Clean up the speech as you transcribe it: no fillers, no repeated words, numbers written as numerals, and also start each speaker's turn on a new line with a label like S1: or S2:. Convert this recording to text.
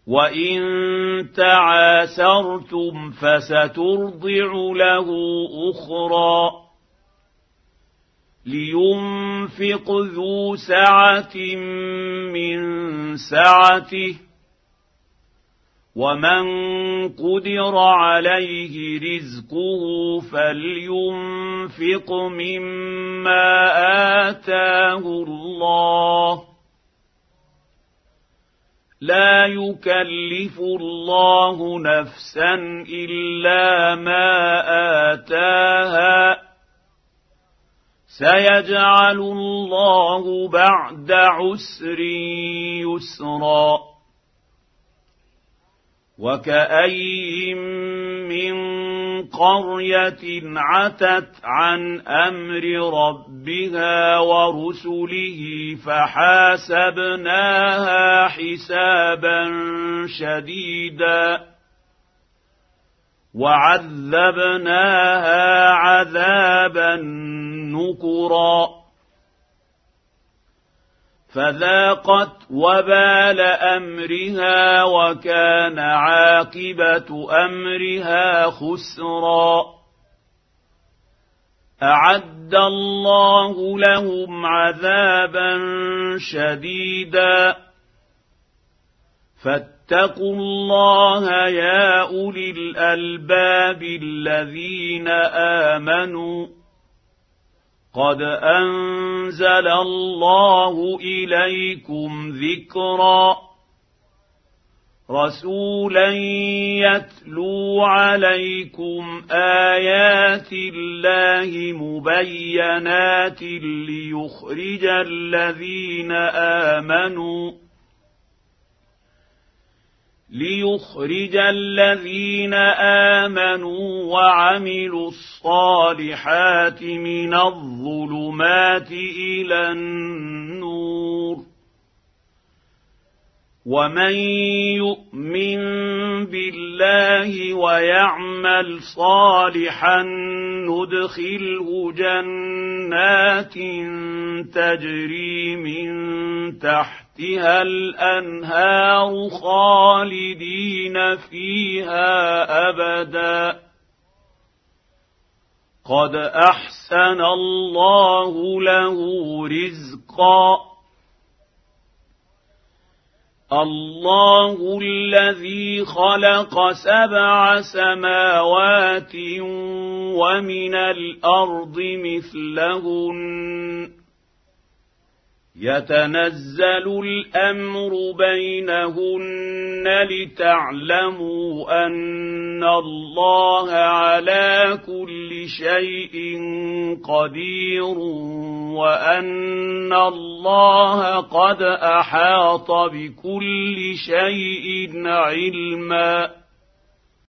S1: وإن تعاسرتم فسترضع له أخرى لينفق ذو سعة من سعته ومن قدر عليه رزقه فلينفق مما آتاه الله لا يكلف الله نفسا إلا ما آتاها سيجعل الله بعد عسر يسرا وكأي من قرية عتت عن أمر ربها ورسله فحاسبناها حسابا شديدا وعذبناها عذابا نكرا فذاقت وبال أمرها وكان عاقبة أمرها خسرا أعد الله لهم عذابا شديدا فاتقوا الله يا أولي الألباب الذين آمنوا قد أنزل الله إليكم ذكرا رسولا يتلو عليكم آيات الله مبينات ليخرج الذين آمنوا وعملوا الصالحات من الظلمات إلى النور ومن يؤمن بالله ويعمل صالحا ندخله جنات تجري من تحتها الأنهار خالدين فيها أبدا قد أحسن الله له رزقا الله الذي خلق 7 سماوات ومن الأرض مثلهن يتنزل الأمر بينهن لتعلموا أن الله على كل شيء قدير وأن الله قد أحاط بكل شيء علما